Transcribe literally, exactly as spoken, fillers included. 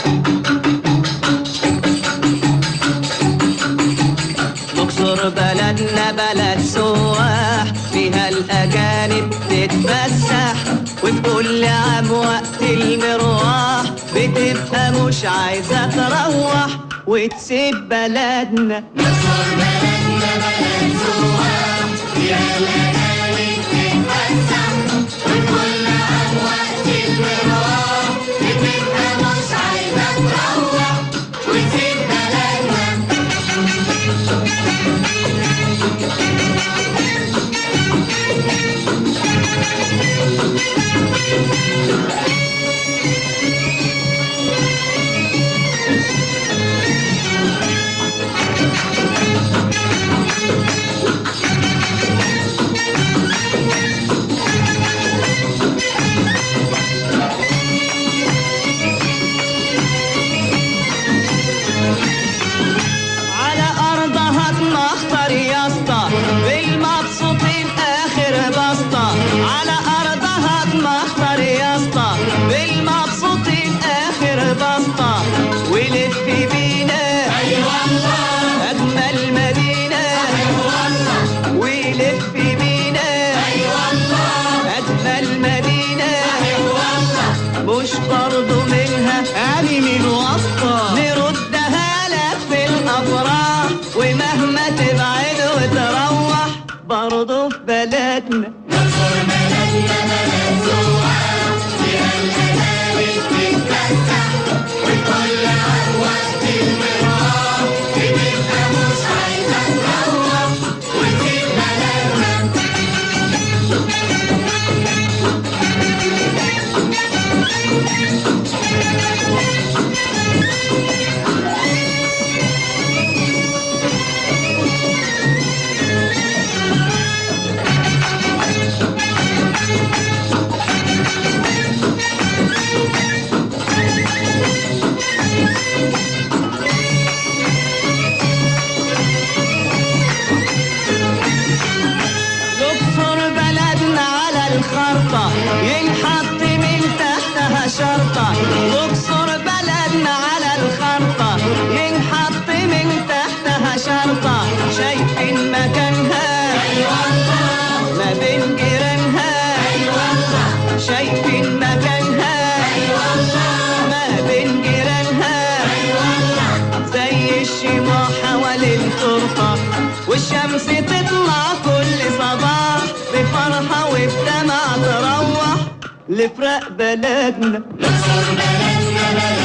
الأقصر بلدنا بلد سواح، فيها الأجانب تتفسح، وفي كل عام وقت المروح بتبقى مش عايزة تروح وتسيب بلدنا. الأقصر بلدنا بلد سواح، فيها الأجانب تتفسح، وفي كل عام وقت المروح بتبقى مش عايزة تروح وتسيب بلدنا. على أرضها تمخطر يا اسطى بالمبسوطين آخر بسطة، على أرضها تمخطر يا اسطى بالمبسوطين آخر بسطة، ولف بينا أي والله أجمل مدينة، أي والله ولف بينا أي والله أجمل مدينة، أي والله مش برضو منها يعني من وسطة نردها لك في الأفراح، ومهما تبعد وتروح برضو في بلدنا. الأقصر بلدنا بلد سواح، فيها الأجانب تتفسح، وفي كل عام وقت المروح بتبقى مش عايزة تروح وتسيب بلدنا. الأقصر بلدنا على الخرطة ينحط من تحتها شرطة، الأقصر بلدنا على الخرطة ينحط من تحتها شرطة، شايفين مكانها أي والله ما بين جيرانها، أي والله شايفين مكانها أي والله ما بين جيرانها، أي والله زي الشموع حوالين الطرقة، والشمس تطلع كل صباح بفرحة وبدمع تروح لفراق بلدنا. الأقصر بلدنا بلد